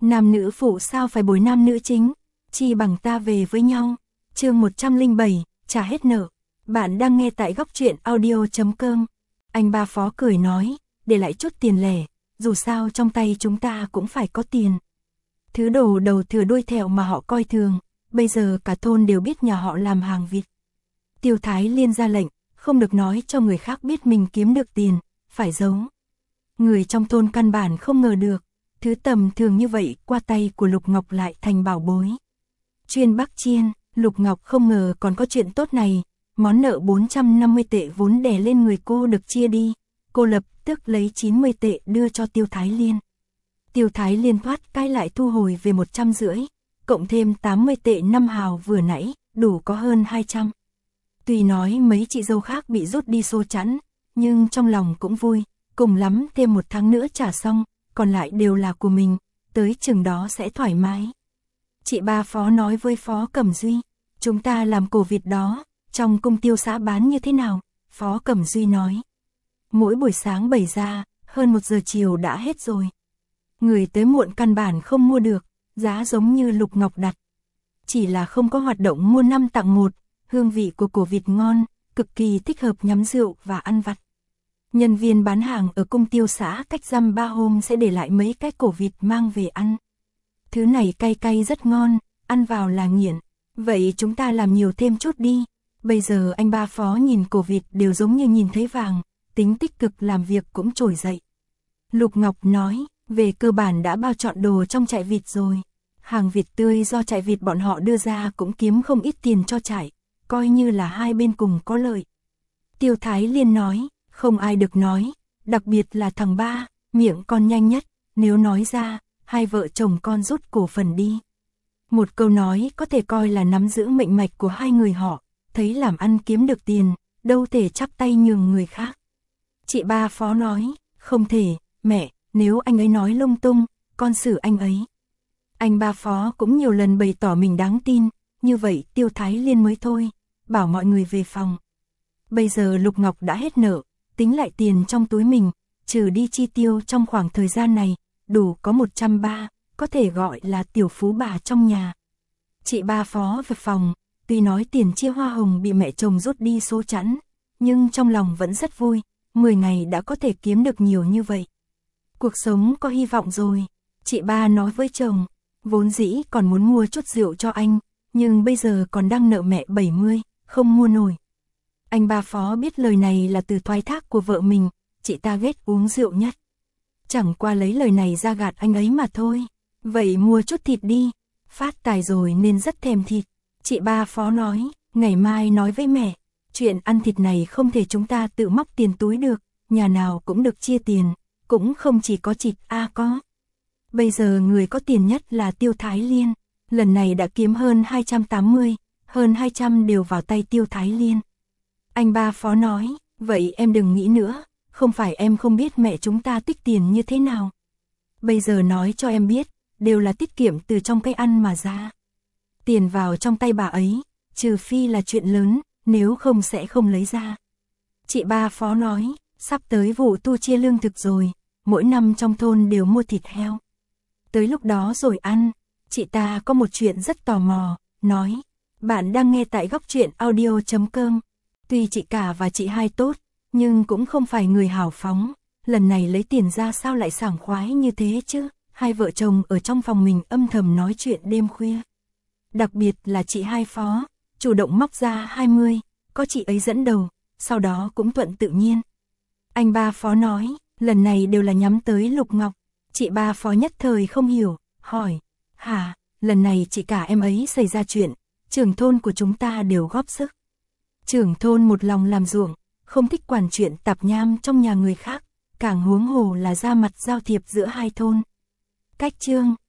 Nam nữ phụ sao phải bồi nam nữ chính, chi bằng ta về với nhau. Chương 107, trả hết nợ. Bạn đang nghe tại góc truyện audio.com. Anh ba Phó cười nói, để lại chút tiền lẻ, dù sao trong tay chúng ta cũng phải có tiền. Thứ đồ đầu thừa đuôi thẹo mà họ coi thường, bây giờ cả thôn đều biết nhà họ làm hàng vịt. Tiêu Thái Liên ra lệnh, không được nói cho người khác biết mình kiếm được tiền, phải giấu. Người trong thôn căn bản không ngờ được, thứ tầm thường như vậy qua tay của Lục Ngọc lại thành bảo bối. Chuyên Bắc Chiên, Lục Ngọc không ngờ còn có chuyện tốt này, món nợ 450 tệ vốn đè lên người cô được chia đi, cô lập tức lấy 90 tệ đưa cho Tiêu Thái Liên. Tiêu Thái Liên thoát cái lại thu hồi về 150, cộng thêm 80 tệ 5 hào vừa nãy, đủ có hơn 200. Tuy nói mấy chị dâu khác bị rút đi xô chẵn, nhưng trong lòng cũng vui, cùng lắm thêm 1 tháng nữa trả xong, còn lại đều là của mình, tới chừng đó sẽ thoải mái. Chị ba Phó nói với Phó Cẩm Duy, chúng ta làm cổ vịt đó, trong cung Tiêu xã bán như thế nào? Phó Cẩm Duy nói, mỗi buổi sáng bày ra, hơn 1 giờ chiều đã hết rồi. Người tới muộn căn bản không mua được, giá giống như Lục Ngọc đặt. Chỉ là không có hoạt động mua 5 tặng 1, hương vị của cổ vịt ngon, cực kỳ thích hợp nhắm rượu và ăn vặt. Nhân viên bán hàng ở cung Tiêu xã cách dăm 3 hôm sẽ để lại mấy cái cổ vịt mang về ăn. Thứ này cay cay rất ngon, ăn vào là nghiện. Vậy chúng ta làm nhiều thêm chút đi. Bây giờ anh ba Phó nhìn cổ vịt đều giống như nhìn thấy vàng, tính tích cực làm việc cũng trồi dậy. Lục Ngọc nói, về cơ bản đã bao chọn đồ trong trại vịt rồi. Hàng vịt tươi do trại vịt bọn họ đưa ra cũng kiếm không ít tiền cho trại, coi như là hai bên cùng có lợi. Tiêu Thái Liên nói, không ai được nói, đặc biệt là thằng ba, miệng con nhanh nhất, nếu nói ra, hai vợ chồng con rút cổ phần đi. Một câu nói có thể coi là nắm giữ mệnh mạch của hai người họ, thấy làm ăn kiếm được tiền, đâu thể chắp tay nhường người khác. Chị ba Phó nói, không thể, mẹ, nếu anh ấy nói lung tung, con xử anh ấy. Anh ba Phó cũng nhiều lần bày tỏ mình đáng tin, như vậy Tiêu Thái Liên mới thôi, bảo mọi người về phòng. Bây giờ Lục Ngọc đã hết nợ, tính lại tiền trong túi mình, trừ đi chi tiêu trong khoảng thời gian này, đủ có 130, có thể gọi là tiểu phú bà trong nhà. Chị ba Phó về phòng, tuy nói tiền chia hoa hồng bị mẹ chồng rút đi số chẵn, nhưng trong lòng vẫn rất vui, 10 ngày đã có thể kiếm được nhiều như vậy. Cuộc sống có hy vọng rồi, chị ba nói với chồng, vốn dĩ còn muốn mua chút rượu cho anh, nhưng bây giờ còn đang nợ mẹ 70, không mua nổi. Anh ba Phó biết lời này là từ thoái thác của vợ mình, chị ta ghét uống rượu nhất. Chẳng qua lấy lời này ra gạt anh ấy mà thôi. Vậy mua chút thịt đi, phát tài rồi nên rất thèm thịt. Chị ba Phó nói, ngày mai nói với mẹ, chuyện ăn thịt này không thể chúng ta tự móc tiền túi được, nhà nào cũng được chia tiền, cũng không chỉ có thịt có. Bây giờ người có tiền nhất là Tiêu Thái Liên, lần này đã kiếm hơn 280, hơn 200 đều vào tay Tiêu Thái Liên. Anh ba Phó nói, vậy em đừng nghĩ nữa, không phải em không biết mẹ chúng ta tích tiền như thế nào. Bây giờ nói cho em biết, đều là tiết kiệm từ trong cái ăn mà ra. Tiền vào trong tay bà ấy, trừ phi là chuyện lớn, nếu không sẽ không lấy ra. Chị ba Phó nói, sắp tới vụ tu chia lương thực rồi, mỗi năm trong thôn đều mua thịt heo. Tới lúc đó rồi ăn, chị ta có một chuyện rất tò mò, nói, bạn đang nghe tại góc truyện audio.com. Tuy chị cả và chị hai tốt, nhưng cũng không phải người hào phóng, lần này lấy tiền ra sao lại sảng khoái như thế chứ. Hai vợ chồng ở trong phòng mình âm thầm nói chuyện đêm khuya. Đặc biệt là chị hai Phó, chủ động móc ra 20, có chị ấy dẫn đầu, sau đó cũng thuận tự nhiên. Anh ba Phó nói, lần này đều là nhắm tới Lục Ngọc. Chị ba Phó nhất thời không hiểu, hỏi, hả, lần này chị cả em ấy xảy ra chuyện, trưởng thôn của chúng ta đều góp sức. Trưởng thôn một lòng làm ruộng, không thích quản chuyện tạp nham trong nhà người khác, càng huống hồ là ra mặt giao thiệp giữa hai thôn. Cách chương